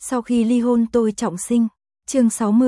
Sau khi ly hôn tôi trọng sinh. Chương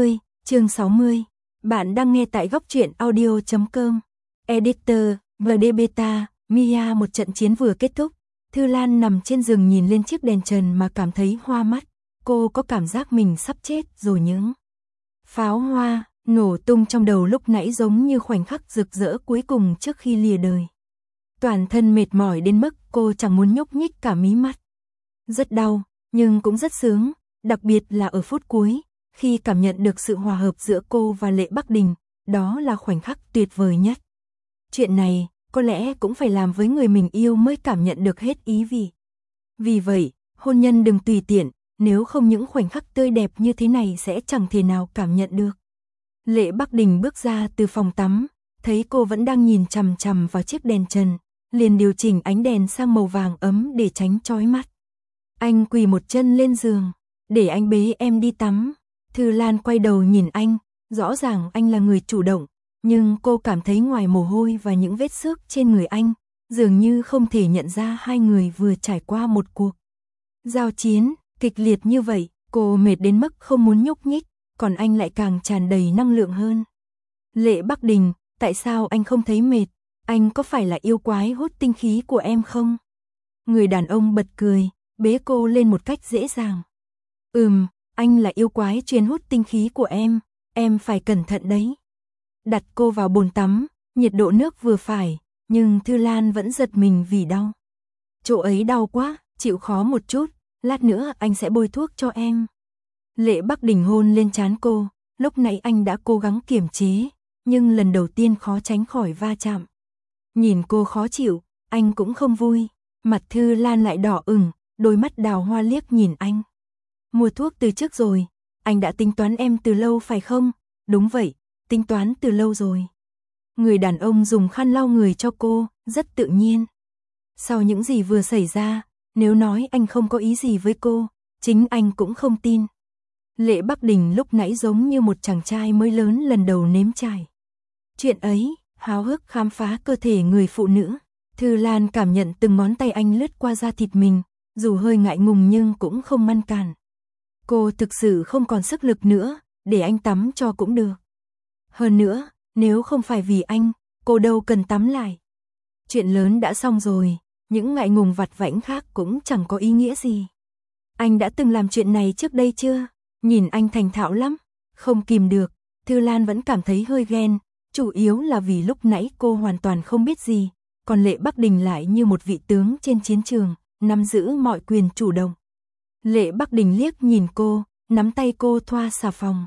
60. Bạn đang nghe tại góc truyện audio.com. Editor, VD Beta, Mia. Một trận chiến vừa kết thúc. Thư Lan nằm trên giường nhìn lên chiếc đèn trần mà cảm thấy hoa mắt. Cô có cảm giác mình sắp chết rồi. Những pháo hoa nổ tung trong đầu lúc nãy giống như khoảnh khắc rực rỡ cuối cùng trước khi lìa đời. Toàn thân mệt mỏi đến mức cô chẳng muốn nhúc nhích cả mí mắt. Rất đau, nhưng cũng rất sướng, đặc biệt là ở phút cuối, khi cảm nhận được sự hòa hợp giữa cô và Lệ Bắc Đình, đó là khoảnh khắc tuyệt vời nhất. Chuyện này, có lẽ cũng phải làm với người mình yêu mới cảm nhận được hết ý vị. Vì vậy, hôn nhân đừng tùy tiện, nếu không những khoảnh khắc tươi đẹp như thế này sẽ chẳng thể nào cảm nhận được. Lệ Bắc Đình bước ra từ phòng tắm, thấy cô vẫn đang nhìn chằm chằm vào chiếc đèn trần, liền điều chỉnh ánh đèn sang màu vàng ấm để tránh chói mắt. Anh quỳ một chân lên giường, để anh bế em đi tắm. Thư Lan quay đầu nhìn anh, rõ ràng anh là người chủ động, nhưng cô cảm thấy ngoài mồ hôi và những vết xước trên người anh, dường như không thể nhận ra hai người vừa trải qua một cuộc giao chiến kịch liệt như vậy. Cô mệt đến mức không muốn nhúc nhích, còn anh lại càng tràn đầy năng lượng hơn. Lệ Bắc Đình, tại sao anh không thấy mệt? Anh có phải là yêu quái hút tinh khí của em không? Người đàn ông bật cười, bế cô lên một cách dễ dàng. Anh là yêu quái chuyên hút tinh khí của em phải cẩn thận đấy. Đặt cô vào bồn tắm, nhiệt độ nước vừa phải, nhưng Thư Lan vẫn giật mình vì đau. Chỗ ấy đau quá, chịu khó một chút, lát nữa anh sẽ bôi thuốc cho em. Lệ Bắc Đình hôn lên trán cô, lúc nãy anh đã cố gắng kiềm chế, nhưng lần đầu tiên khó tránh khỏi va chạm. Nhìn cô khó chịu, anh cũng không vui, mặt Thư Lan lại đỏ ửng, đôi mắt đào hoa liếc nhìn anh. Mua thuốc từ trước rồi, anh đã tính toán em từ lâu phải không? Đúng vậy, tính toán từ lâu rồi. Người đàn ông dùng khăn lau người cho cô, rất tự nhiên. Sau những gì vừa xảy ra, nếu nói anh không có ý gì với cô, chính anh cũng không tin. Lệ Bắc Đình lúc nãy giống như một chàng trai mới lớn lần đầu nếm trải chuyện ấy, háo hức khám phá cơ thể người phụ nữ. Thư Lan cảm nhận từng ngón tay anh lướt qua da thịt mình, dù hơi ngại ngùng nhưng cũng không ngăn cản. Cô thực sự không còn sức lực nữa, để anh tắm cho cũng được. Hơn nữa, nếu không phải vì anh, cô đâu cần tắm lại. Chuyện lớn đã xong rồi, những ngại ngùng vặt vãnh khác cũng chẳng có ý nghĩa gì. Anh đã từng làm chuyện này trước đây chưa? Nhìn anh thành thạo lắm, không kìm được. Thư Lan vẫn cảm thấy hơi ghen, chủ yếu là vì lúc nãy cô hoàn toàn không biết gì, còn Lệ Bắc Đình lại như một vị tướng trên chiến trường, nắm giữ mọi quyền chủ động. Lệ Bắc Đình liếc nhìn cô, nắm tay cô thoa xà phòng.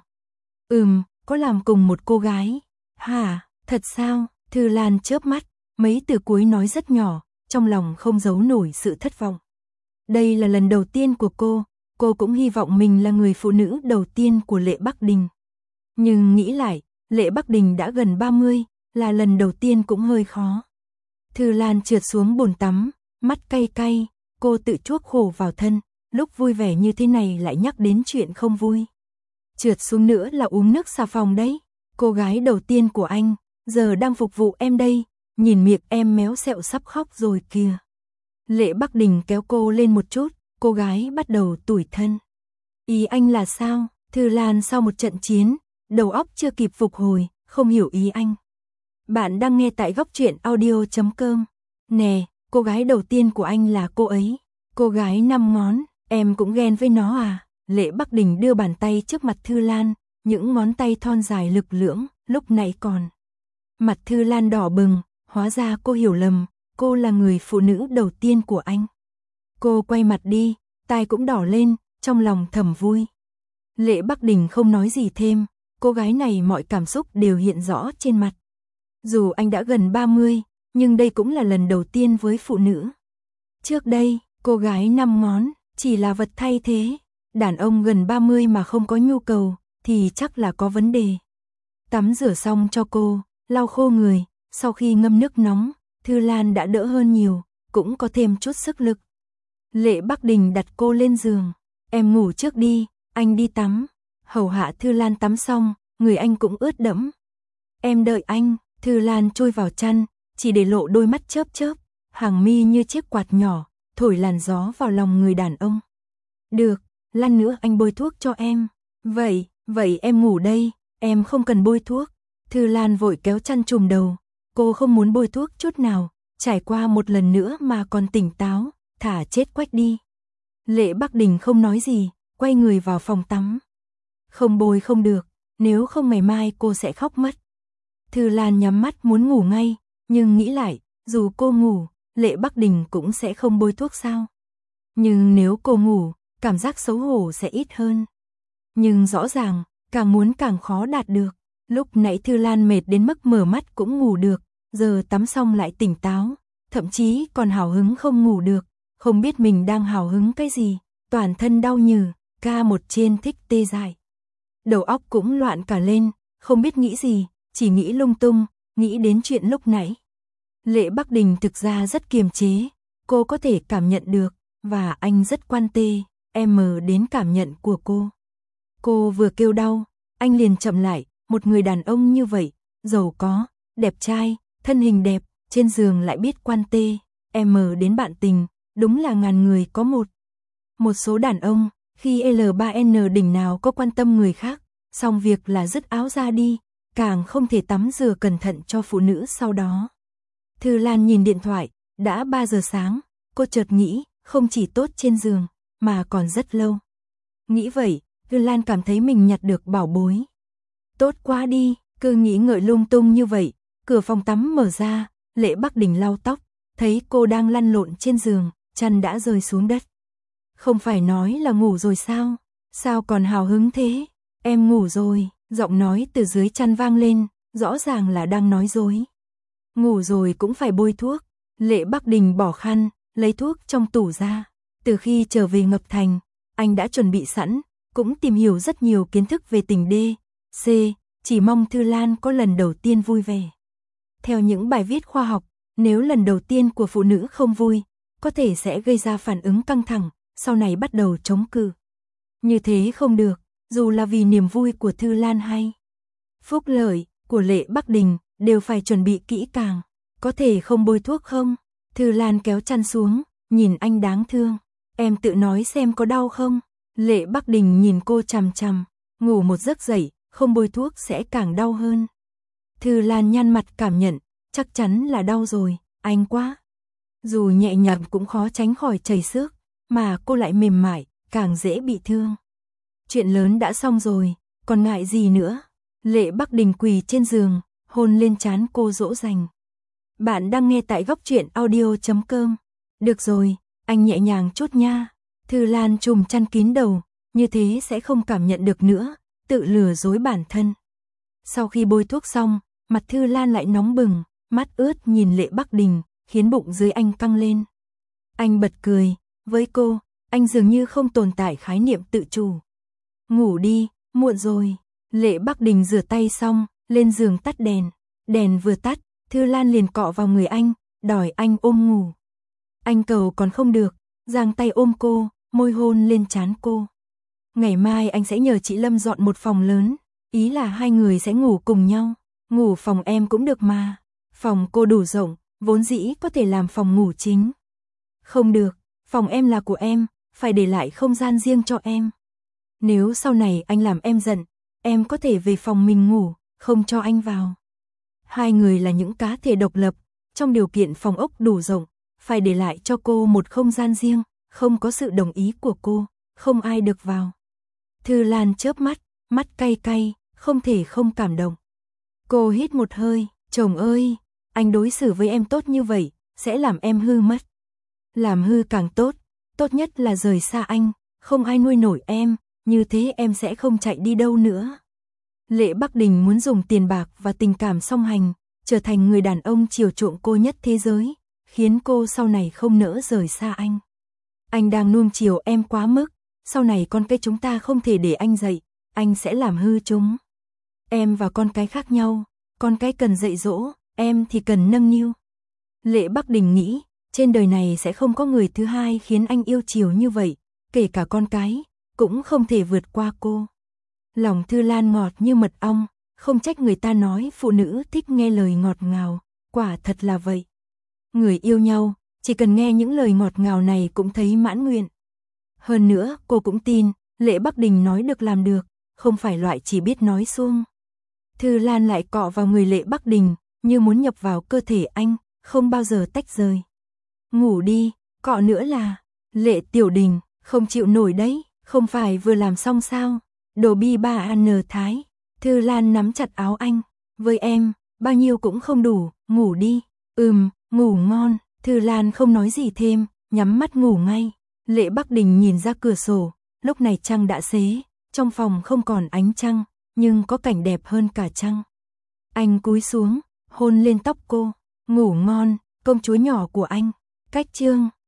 Có làm cùng một cô gái. Hả, thật sao? Thư Lan chớp mắt, mấy từ cuối nói rất nhỏ, trong lòng không giấu nổi sự thất vọng. Đây là lần đầu tiên của cô cũng hy vọng mình là người phụ nữ đầu tiên của Lệ Bắc Đình. Nhưng nghĩ lại, Lệ Bắc Đình đã gần 30, là lần đầu tiên cũng hơi khó. Thư Lan trượt xuống bồn tắm, mắt cay cay, cô tự chuốc khổ vào thân, lúc vui vẻ như thế này lại nhắc đến chuyện không vui. Trượt xuống nữa là uống nước xà phòng đấy, cô gái đầu tiên của anh, giờ đang phục vụ em đây, nhìn miệng em méo xẹo sắp khóc rồi kìa. Lệ Bắc Đình kéo cô lên một chút, cô gái bắt đầu tủi thân. Ý anh là sao? Thư Lan sau một trận chiến, đầu óc chưa kịp phục hồi, không hiểu ý anh. Bạn đang nghe tại góc truyện audio.com. Nè, cô gái đầu tiên của anh là cô ấy. Cô gái 5 ngón, em cũng ghen với nó à? Lệ Bắc Đình đưa bàn tay trước mặt Thư Lan, những ngón tay thon dài lực lưỡng, lúc nãy còn. Mặt Thư Lan đỏ bừng, hóa ra cô hiểu lầm, cô là người phụ nữ đầu tiên của anh. Cô quay mặt đi, tai cũng đỏ lên, trong lòng thầm vui. Lệ Bắc Đình không nói gì thêm, cô gái này mọi cảm xúc đều hiện rõ trên mặt. Dù anh đã gần 30, nhưng đây cũng là lần đầu tiên với phụ nữ. Trước đây, cô gái 5 ngón, chỉ là vật thay thế. Đàn ông gần 30 mà không có nhu cầu, thì chắc là có vấn đề. Tắm rửa xong cho cô, lau khô người, sau khi ngâm nước nóng, Thư Lan đã đỡ hơn nhiều, cũng có thêm chút sức lực. Lệ Bắc Đình đặt cô lên giường. Em ngủ trước đi, anh đi tắm. Hầu hạ Thư Lan tắm xong, người anh cũng ướt đẫm. Em đợi anh. Thư Lan chui vào chăn, chỉ để lộ đôi mắt chớp chớp, hàng mi như chiếc quạt nhỏ, thổi làn gió vào lòng người đàn ông. Được, lát nữa anh bôi thuốc cho em. Vậy em ngủ đây, em không cần bôi thuốc. Thư Lan vội kéo chăn trùm đầu, cô không muốn bôi thuốc chút nào, trải qua một lần nữa mà còn tỉnh táo, thả chết quách đi. Lệ Bắc Đình không nói gì, quay người vào phòng tắm. Không bôi không được, nếu không ngày mai cô sẽ khóc mất. Thư Lan nhắm mắt muốn ngủ ngay, nhưng nghĩ lại, dù cô ngủ, Lệ Bắc Đình cũng sẽ không bôi thuốc sao. Nhưng nếu cô ngủ, cảm giác xấu hổ sẽ ít hơn. Nhưng rõ ràng, càng muốn càng khó đạt được. Lúc nãy Thư Lan mệt đến mức mở mắt cũng ngủ được, giờ tắm xong lại tỉnh táo, thậm chí còn hào hứng không ngủ được, không biết mình đang hào hứng cái gì, toàn thân đau nhừ, ca một trên thích tê dại. Đầu óc cũng loạn cả lên, không biết nghĩ gì, chỉ nghĩ lung tung, nghĩ đến chuyện lúc nãy. Lệ Bắc Đình thực ra rất kiềm chế, cô có thể cảm nhận được, và anh rất quan tâm đến cảm nhận của cô. Cô vừa kêu đau, anh liền chậm lại, một người đàn ông như vậy, giàu có, đẹp trai, thân hình đẹp, trên giường lại biết quan tâm đến bạn tình, đúng là ngàn người có một. Một số đàn ông, khi L3N đỉnh nào có quan tâm người khác, xong việc là dứt áo ra đi, càng không thể tắm rửa cẩn thận cho phụ nữ sau đó. Thư Lan nhìn điện thoại, đã 3 giờ sáng, cô chợt nghĩ, không chỉ tốt trên giường, mà còn rất lâu. Nghĩ vậy, Thư Lan cảm thấy mình nhặt được bảo bối. Tốt quá đi, cứ nghĩ ngợi lung tung như vậy, cửa phòng tắm mở ra, Lệ Bắc Đình lau tóc, thấy cô đang lăn lộn trên giường, chân đã rơi xuống đất. Không phải nói là ngủ rồi sao? Sao còn hào hứng thế? Em ngủ rồi, giọng nói từ dưới chăn vang lên, rõ ràng là đang nói dối. Ngủ rồi cũng phải bôi thuốc. Lệ Bắc Đình bỏ khăn, lấy thuốc trong tủ ra. Từ khi trở về Ngập Thành, anh đã chuẩn bị sẵn, cũng tìm hiểu rất nhiều kiến thức về tình D, C, chỉ mong Thư Lan có lần đầu tiên vui vẻ. Theo những bài viết khoa học, nếu lần đầu tiên của phụ nữ không vui, có thể sẽ gây ra phản ứng căng thẳng, sau này bắt đầu chống cự. Như thế không được, dù là vì niềm vui của Thư Lan hay phúc lợi của Lệ Bắc Đình, đều phải chuẩn bị kỹ càng. Có thể không bôi thuốc không? Thư Lan kéo chăn xuống, nhìn anh đáng thương. Em tự nói xem có đau không? Lệ Bắc Đình nhìn cô chằm chằm, ngủ một giấc dậy, không bôi thuốc sẽ càng đau hơn. Thư Lan nhăn mặt cảm nhận, chắc chắn là đau rồi, anh quá. Dù nhẹ nhàng cũng khó tránh khỏi chảy xước, mà cô lại mềm mại, càng dễ bị thương. Chuyện lớn đã xong rồi, còn ngại gì nữa? Lệ Bắc Đình quỳ trên giường, hôn lên trán cô dỗ dành. Bạn đang nghe tại góc truyện audio.com. Được rồi, anh nhẹ nhàng chút nha. Thư Lan trùm chăn kín đầu, như thế sẽ không cảm nhận được nữa, tự lừa dối bản thân. Sau khi bôi thuốc xong, mặt Thư Lan lại nóng bừng, mắt ướt nhìn Lệ Bắc Đình, khiến bụng dưới anh căng lên. Anh bật cười, với cô, anh dường như không tồn tại khái niệm tự chủ. Ngủ đi, muộn rồi. Lệ Bắc Đình rửa tay xong, lên giường tắt đèn. Đèn vừa tắt, Thư Lan liền cọ vào người anh, đòi anh ôm ngủ. Anh cầu còn không được, giang tay ôm cô, môi hôn lên trán cô. Ngày mai anh sẽ nhờ chị Lâm dọn một phòng lớn, ý là hai người sẽ ngủ cùng nhau. Ngủ phòng em cũng được mà. Phòng cô đủ rộng, vốn dĩ có thể làm phòng ngủ chính. Không được, phòng em là của em, phải để lại không gian riêng cho em. Nếu sau này anh làm em giận, em có thể về phòng mình ngủ, không cho anh vào. Hai người là những cá thể độc lập, trong điều kiện phòng ốc đủ rộng, phải để lại cho cô một không gian riêng, không có sự đồng ý của cô, không ai được vào. Thư Lan chớp mắt, mắt cay cay, không thể không cảm động. Cô hít một hơi, chồng ơi, anh đối xử với em tốt như vậy, sẽ làm em hư mất. Làm hư càng tốt, tốt nhất là rời xa anh, không ai nuôi nổi em, như thế em sẽ không chạy đi đâu nữa. Lệ Bắc Đình muốn dùng tiền bạc và tình cảm song hành, trở thành người đàn ông chiều chuộng cô nhất thế giới, khiến cô sau này không nỡ rời xa anh. Anh đang nuông chiều em quá mức, sau này con cái chúng ta không thể để anh dạy, anh sẽ làm hư chúng. Em và con cái khác nhau, con cái cần dạy dỗ, em thì cần nâng niu. Lệ Bắc Đình nghĩ, trên đời này sẽ không có người thứ hai khiến anh yêu chiều như vậy, kể cả con cái, cũng không thể vượt qua cô. Lòng Thư Lan ngọt như mật ong, không trách người ta nói phụ nữ thích nghe lời ngọt ngào, quả thật là vậy. Người yêu nhau, chỉ cần nghe những lời ngọt ngào này cũng thấy mãn nguyện. Hơn nữa, cô cũng tin, Lệ Bắc Đình nói được làm được, không phải loại chỉ biết nói suông. Thư Lan lại cọ vào người Lệ Bắc Đình, như muốn nhập vào cơ thể anh, không bao giờ tách rời. Ngủ đi, cọ nữa là, Lệ Tiểu Đình, không chịu nổi đấy, không phải vừa làm xong sao, đồ bi ba an thái. Thư Lan nắm chặt áo anh, với em, bao nhiêu cũng không đủ, ngủ đi, ngủ ngon. Thư Lan không nói gì thêm, nhắm mắt ngủ ngay. Lệ Bắc Đình nhìn ra cửa sổ, lúc này trăng đã xế, trong phòng không còn ánh trăng, nhưng có cảnh đẹp hơn cả trăng. Anh cúi xuống, hôn lên tóc cô, ngủ ngon, công chúa nhỏ của anh. Cách chương